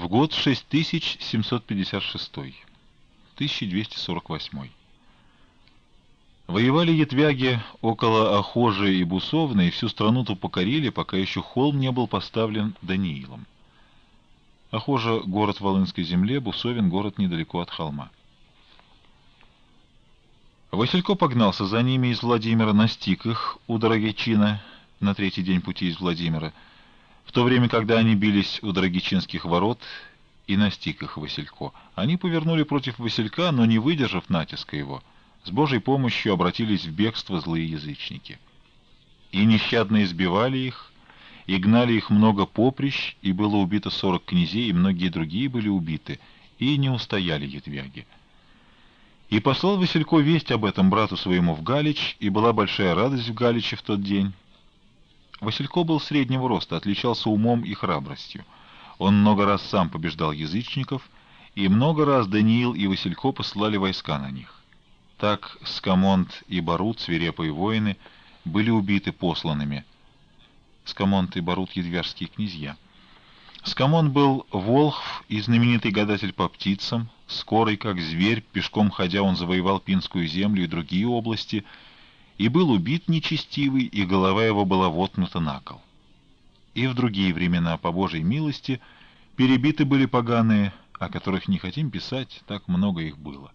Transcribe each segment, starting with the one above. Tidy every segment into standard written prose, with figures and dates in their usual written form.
В год 6756, 1248. Воевали ятвяги около Охожи и Бусовны, и всю страну-то покорили, пока еще холм не был поставлен Даниилом. Охожа — город в Волынской земле, Бусовин — город недалеко от холма. Василько погнался за ними из Владимира, настиг их у Дорогичина на третий день пути из Владимира, в то время, когда они бились у Дорогичинских ворот, и настиг их Василько. Они повернули против Василька, но, не выдержав натиска его, с Божьей помощью обратились в бегство злые язычники. И нещадно избивали их, и гнали их много поприщ, и было убито 40 князей, и многие другие были убиты, и не устояли ятвяги. И послал Василько весть об этом брату своему в Галич, и была большая радость в Галиче в тот день. Василько был среднего роста, отличался умом и храбростью. Он много раз сам побеждал язычников, и много раз Даниил и Василько посылали войска на них. Так Скамонт и Барут, свирепые воины, были убиты посланными. Скамонт и Барут — ядвяжские князья. Скамон был волхв и знаменитый гадатель по птицам, скорый как зверь, пешком ходя он завоевал Пинскую землю и другие области, и был убит нечестивый, и голова его была воткнута на кол. И в другие времена, по Божьей милости, перебиты были поганые, о которых не хотим писать, так много их было.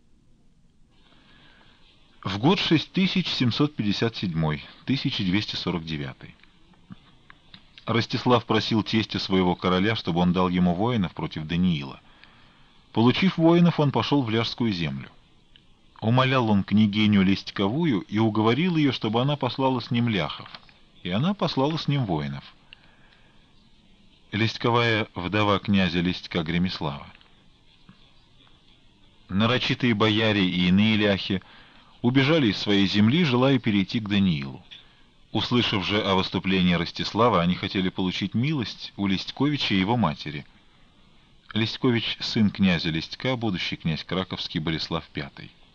В год 6757, 1249. Ростислав просил тестя своего короля, чтобы он дал ему воинов против Даниила. Получив воинов, он пошел в Ляжскую землю. Умолял он княгиню Лестьковую и уговорил ее, чтобы она послала с ним ляхов, и она послала с ним воинов. Лестьковая — вдова князя Лестька Гремислава. Нарочитые бояре и иные ляхи убежали из своей земли, желая перейти к Даниилу. Услышав же о выступлении Ростислава, они хотели получить милость у Лестьковича и его матери. Лестькович — сын князя Лестька, будущий князь Краковский Болеслав V.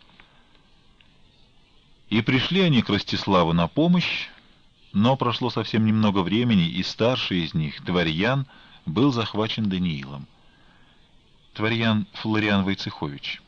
И пришли они к Ростиславу на помощь, но прошло совсем немного времени, и старший из них, Творьян, был захвачен Даниилом. Творьян — Флориан Войцехович.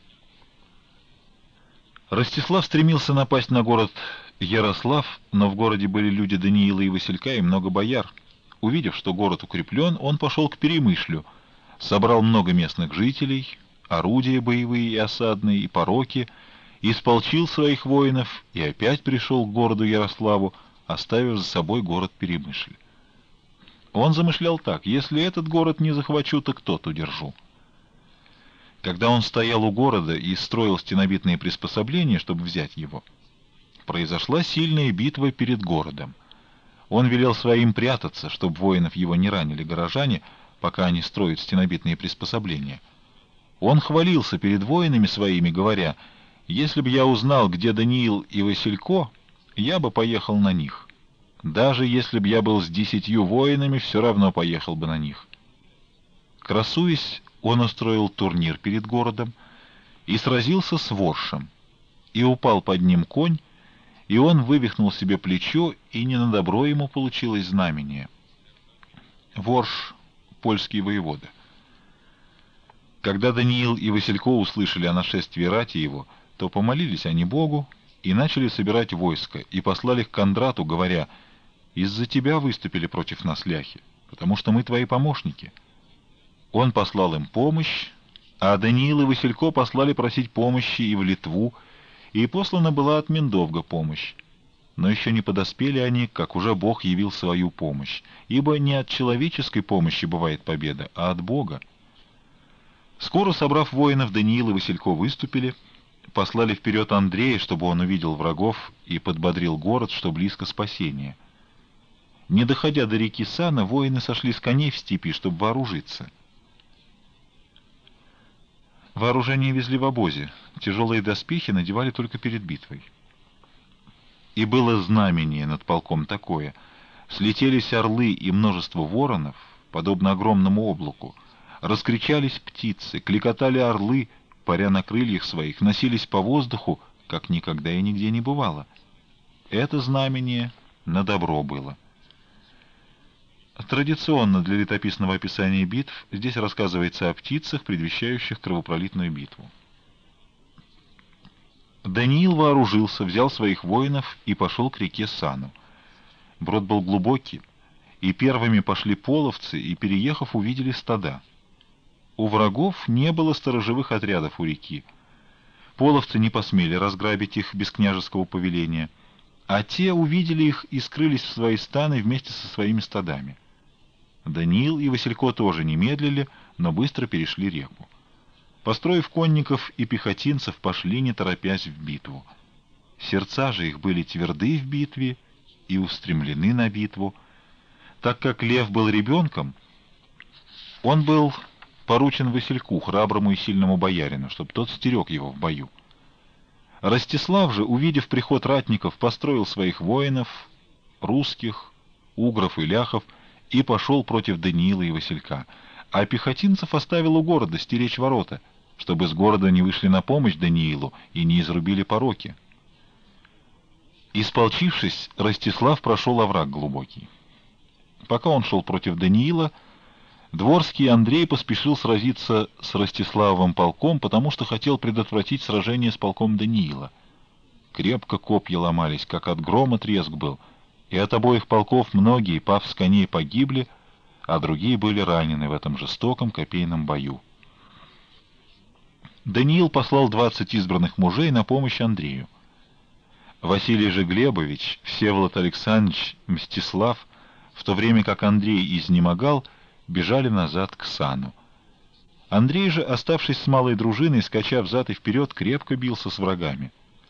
Ростислав стремился напасть на город Ярослав, но в городе были люди Даниила и Василька и много бояр. Увидев, что город укреплен, он пошел к Перемышлю, собрал много местных жителей, орудия боевые и осадные, и пороки, исполчил своих воинов и опять пришел к городу Ярославу, оставив за собой город Перемышль. Он замышлял так: если этот город не захвачу, так тот удержу. Когда он стоял у города и строил стенобитные приспособления, чтобы взять его, произошла сильная битва перед городом. Он велел своим прятаться, чтобы воинов его не ранили горожане, пока они строят стенобитные приспособления. Он хвалился перед воинами своими, говоря: «Если бы я узнал, где Даниил и Василько, я бы поехал на них. Даже если бы я был с 10 воинами, все равно поехал бы на них». Красуясь, он устроил турнир перед городом и сразился с Воршем, и упал под ним конь, и он вывихнул себе плечо, и не на добро ему получилось знамение. Ворш — польский воевода. Когда Даниил и Василько услышали о нашествии рати его, то помолились они Богу и начали собирать войско, и послали к Кондрату, говоря: «Из-за тебя выступили против нас ляхи, потому что мы твои помощники». Он послал им помощь, а Даниил и Василько послали просить помощи и в Литву, и послана была от Миндовга помощь. Но еще не подоспели они, как уже Бог явил свою помощь, ибо не от человеческой помощи бывает победа, а от Бога. Скоро, собрав воинов, Даниил и Василько выступили, послали вперед Андрея, чтобы он увидел врагов и подбодрил город, что близко спасение. Не доходя до реки Сана, воины сошли с коней в степи, чтобы вооружиться. Вооружение везли в обозе, тяжелые доспехи надевали только перед битвой. И было знамение над полком такое: слетелись орлы и множество воронов, подобно огромному облаку, раскричались птицы, кликотали орлы, паря на крыльях своих, носились по воздуху, как никогда и нигде не бывало. Это знамение на добро было. Традиционно для летописного описания битв здесь рассказывается о птицах, предвещающих кровопролитную битву. Даниил вооружился, взял своих воинов и пошел к реке Сану. Брод был глубокий, и первыми пошли половцы, и, переехав, увидели стада. У врагов не было сторожевых отрядов у реки. Половцы не посмели разграбить их без княжеского повеления, а те увидели их и скрылись в свои станы вместе со своими стадами. Даниил и Василько тоже не медлили, но быстро перешли реку. Построив конников и пехотинцев, пошли, не торопясь, в битву. Сердца же их были тверды в битве и устремлены на битву. Так как Лев был ребенком, он был поручен Васильку, храброму и сильному боярину, чтобы тот стерег его в бою. Ростислав же, увидев приход ратников, построил своих воинов, русских, угров и ляхов, и пошел против Даниила и Василька, а пехотинцев оставил у города стеречь ворота, чтобы с города не вышли на помощь Даниилу и не изрубили пороки. Исполчившись, Ростислав прошел овраг глубокий. Пока он шел против Даниила, Дворский Андрей поспешил сразиться с Ростиславовым полком, потому что хотел предотвратить сражение с полком Даниила. Крепко копья ломались, как от грома треск был, и от обоих полков многие, пав с коней, погибли, а другие были ранены в этом жестоком копейном бою. Даниил послал 20 избранных мужей на помощь Андрею. Василий же Глебович, Всеволод Александрович, Мстислав, в то время как Андрей изнемогал, бежали назад к Сану. Андрей же, оставшись с малой дружиной, скача взад и вперед, крепко бился с врагами.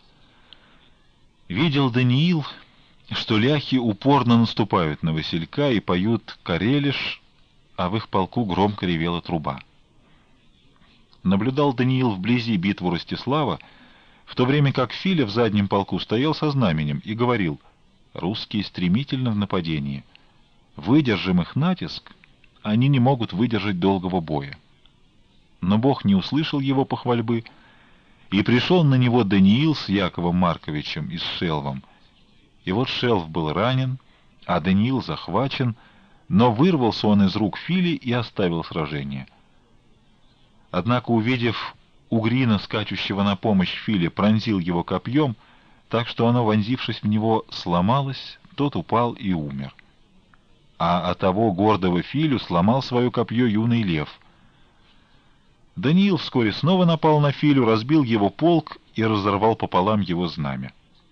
Видел Даниил, что ляхи упорно наступают на Василька и поют «Карелиш», а в их полку громко ревела труба. Наблюдал Даниил вблизи битву Ростислава, в то время как Филя в заднем полку стоял со знаменем и говорил: «Русские стремительно в нападении. Выдержим их натиск, они не могут выдержать долгого боя». Но Бог не услышал его похвальбы, и пришел на него Даниил с Яковом Марковичем и с Шелвом. И вот Шелв был ранен, а Даниил захвачен, но вырвался он из рук Фили и оставил сражение. Однако, увидев Угрина, скачущего на помощь Филе, пронзил его копьем, так что оно, вонзившись в него, сломалось, тот упал и умер. А от того гордого Филю сломал свое копье юный лев. Даниил вскоре снова напал на Филю, разбил его полк и разорвал пополам его знамя.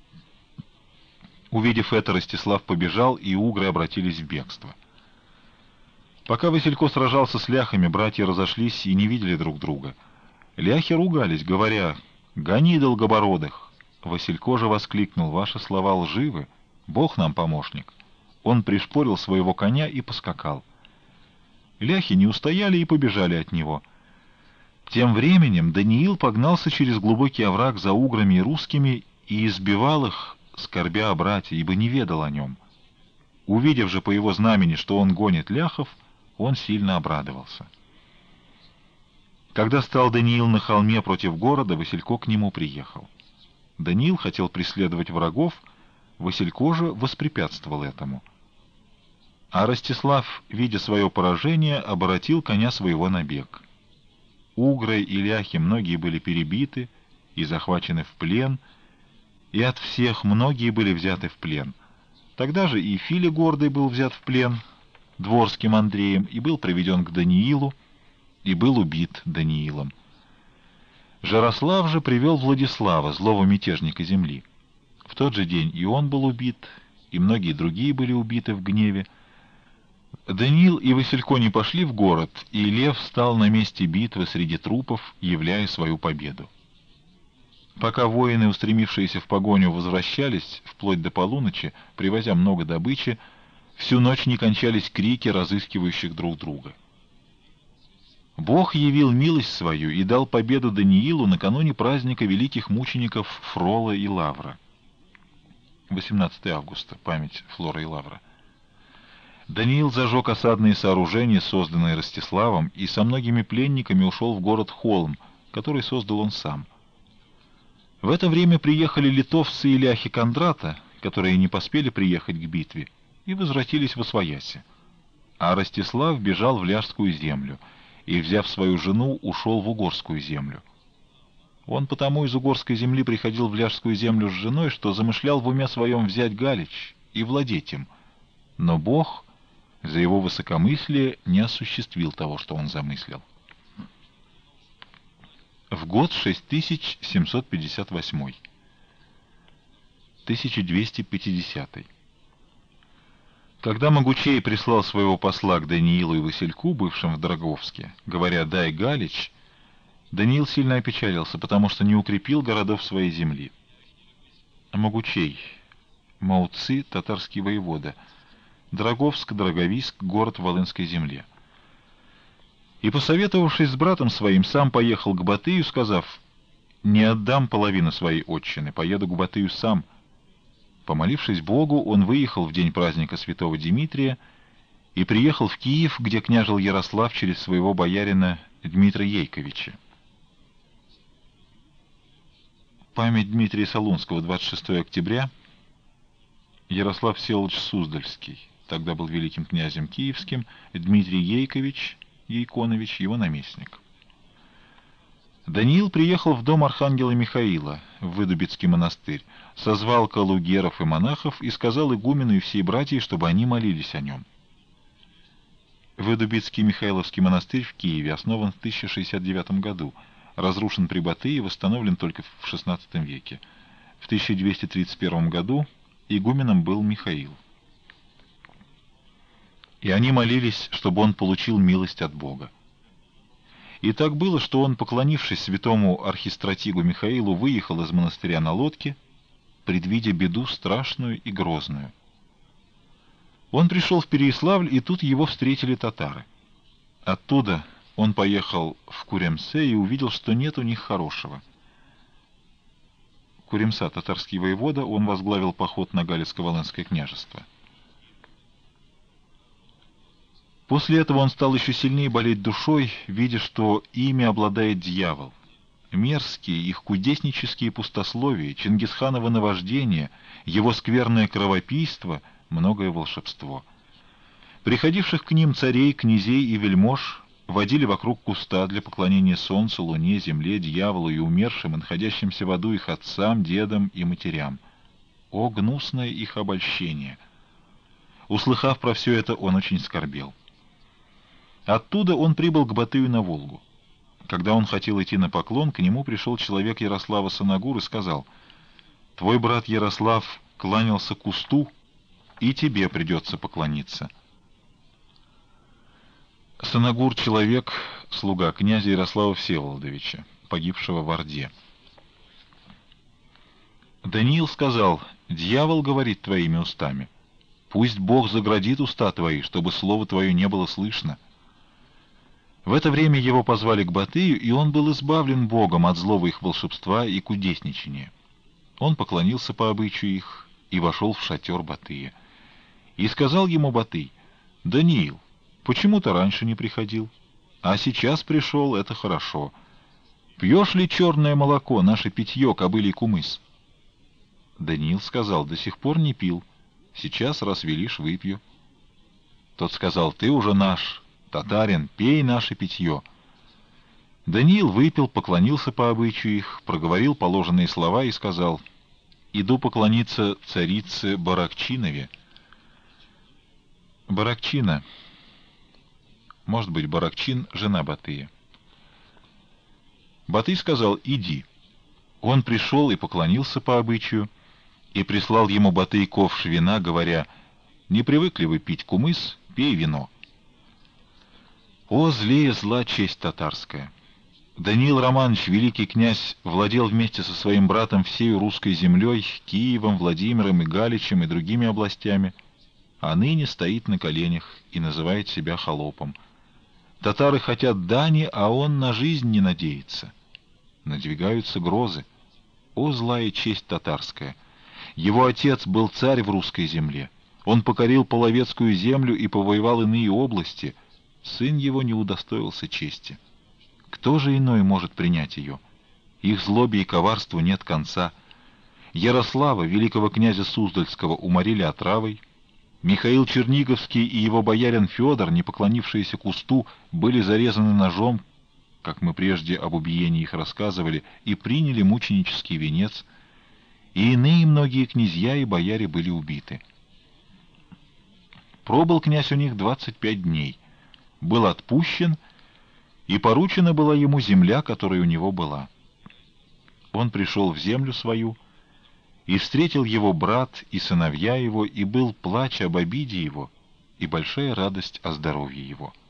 Увидев это, Ростислав побежал, и угры обратились в бегство. Пока Василько сражался с ляхами, братья разошлись и не видели друг друга. Ляхи ругались, говоря: «Гони долгобородых!» Василько же воскликнул: «Ваши слова лживы, Бог нам помощник». Он пришпорил своего коня и поскакал. Ляхи не устояли и побежали от него. Тем временем Даниил погнался через глубокий овраг за уграми и русскими и избивал их, скорбя о брате, ибо не ведал о нем. Увидев же по его знамени, что он гонит ляхов, он сильно обрадовался. Когда стал Даниил на холме против города, Василько к нему приехал. Даниил хотел преследовать врагов, Василько же воспрепятствовал этому. А Ростислав, видя свое поражение, оборотил коня своего на бег. Угры и ляхи многие были перебиты и захвачены в плен, и от всех многие были взяты в плен. Тогда же и Филя гордый был взят в плен Дворским Андреем и был приведен к Даниилу, и был убит Даниилом. Жарослав же привел Владислава, злого мятежника земли. В тот же день и он был убит, и многие другие были убиты в гневе. Даниил и Василько не пошли в город, и лев стал на месте битвы среди трупов, являя свою победу. Пока воины, устремившиеся в погоню, возвращались, вплоть до полуночи, привозя много добычи, всю ночь не кончались крики разыскивающих друг друга. Бог явил милость свою и дал победу Даниилу накануне праздника великих мучеников Фрола и Лавра. 18 августа. Память Флора и Лавра. Даниил зажег осадные сооружения, созданные Ростиславом, и со многими пленниками ушел в город Холм, который создал он сам. В это время приехали литовцы и ляхи Кондрата, которые не поспели приехать к битве, и возвратились восвояси. а Ростислав бежал в Ляжскую землю и, взяв свою жену, ушел в Угорскую землю. Он потому из Угорской земли приходил в Ляжскую землю с женой, что замышлял в уме своем взять Галич и владеть им. Но Бог за его высокомыслие не осуществил того, что он замыслил. В год 6758. 1250. Когда Могучей прислал своего посла к Даниилу и Васильку, бывшим в Драговске, говоря «дай Галич», Даниил сильно опечалился, потому что не укрепил городов своей земли. Могучей, Мауци, татарский воевода, Драговск, Драговиск, город в Волынской земле. И, посоветовавшись с братом своим, сам поехал к Батыю, сказав: «Не отдам половину своей отчины, поеду к Батыю сам». Помолившись Богу, он выехал в день праздника святого Димитрия и приехал в Киев, где княжил Ярослав через своего боярина Дмитрия Ейковича. Память Дмитрия Солунского, 26 октября. Ярослав Всеволодович Суздальский, тогда был великим князем киевским, Дмитрий Ейкович, Ейконович, его наместник. Даниил приехал в дом архангела Михаила, в Выдубицкий монастырь, созвал калугеров и монахов и сказал игумену и всей братьи, чтобы они молились о нем. Выдубицкий Михайловский монастырь в Киеве основан в 1069 году, разрушен при Батые и восстановлен только в XVI веке. В 1231 году игуменом был Михаил. И они молились, чтобы он получил милость от Бога. И так было, что он, поклонившись святому архистратигу Михаилу, выехал из монастыря на лодке, предвидя беду страшную и грозную. Он пришел в Переяславль, и тут его встретили татары. Оттуда он поехал в Куремсе и увидел, что нет у них хорошего. Куремса, татарский воевода, он возглавил поход на Галицко-Волынское княжество. После этого он стал еще сильнее болеть душой, видя, что ими обладает дьявол. Мерзкие их кудеснические пустословия, Чингисханово наваждение, его скверное кровопийство, многое волшебство. Приходивших к ним царей, князей и вельмож водили вокруг куста для поклонения солнцу, луне, земле, дьяволу и умершим, и находящимся в аду их отцам, дедам и матерям. О, гнусное их обольщение! Услыхав про все это, он очень скорбел. Оттуда он прибыл к Батыю на Волгу. Когда он хотел идти на поклон, к нему пришел человек Ярослава Санагур и сказал: «Твой брат Ярослав кланялся кусту, и тебе придется поклониться». Санагур — человек, слуга князя Ярослава Всеволодовича, погибшего в Орде. Даниил сказал: «Дьявол говорит твоими устами. Пусть Бог заградит уста твои, чтобы слово твое не было слышно». В это время его позвали к Батыю, и он был избавлен Богом от злого их волшебства и кудесничания. Он поклонился по обычаю их и вошел в шатер Батыя. И сказал ему Батый: «Даниил, почему ты раньше не приходил? А сейчас пришел, это хорошо. Пьешь ли черное молоко, наше питье, кобылий кумыс?» Даниил сказал: «До сих пор не пил. Сейчас, раз велишь, выпью». Тот сказал: «Ты уже наш, татарин, пей наше питье». Даниил выпил, поклонился по обычаю их, проговорил положенные слова и сказал: «Иду поклониться царице Баракчинове». Баракчина, может быть, Баракчин, жена Батыя. Батый сказал: «Иди». Он пришел и поклонился по обычаю, и прислал ему Батый ковш вина, говоря: «Не привыкли вы пить кумыс, пей вино». О, злее зла честь татарская! Даниил Романович, великий князь, владел вместе со своим братом всею русской землей, Киевом, Владимиром и Галичем и другими областями, а ныне стоит на коленях и называет себя холопом. Татары хотят дани, а он на жизнь не надеется. Надвигаются грозы. О, злая честь татарская! Его отец был царь в русской земле. Он покорил Половецкую землю и повоевал иные области. Сын его не удостоился чести. Кто же иной может принять ее? Их злобе и коварству нет конца. Ярослава, великого князя Суздальского, уморили отравой. Михаил Черниговский и его боярин Федор, не поклонившиеся кусту, были зарезаны ножом, как мы прежде об убиении их рассказывали, и приняли мученический венец, и иные многие князья и бояре были убиты. Пробыл князь у них 25 дней, был отпущен, и поручена была ему земля, которая у него была. Он пришел в землю свою, и встретил его брат и сыновья его, и был плач об обиде его, и большая радость о здоровье его.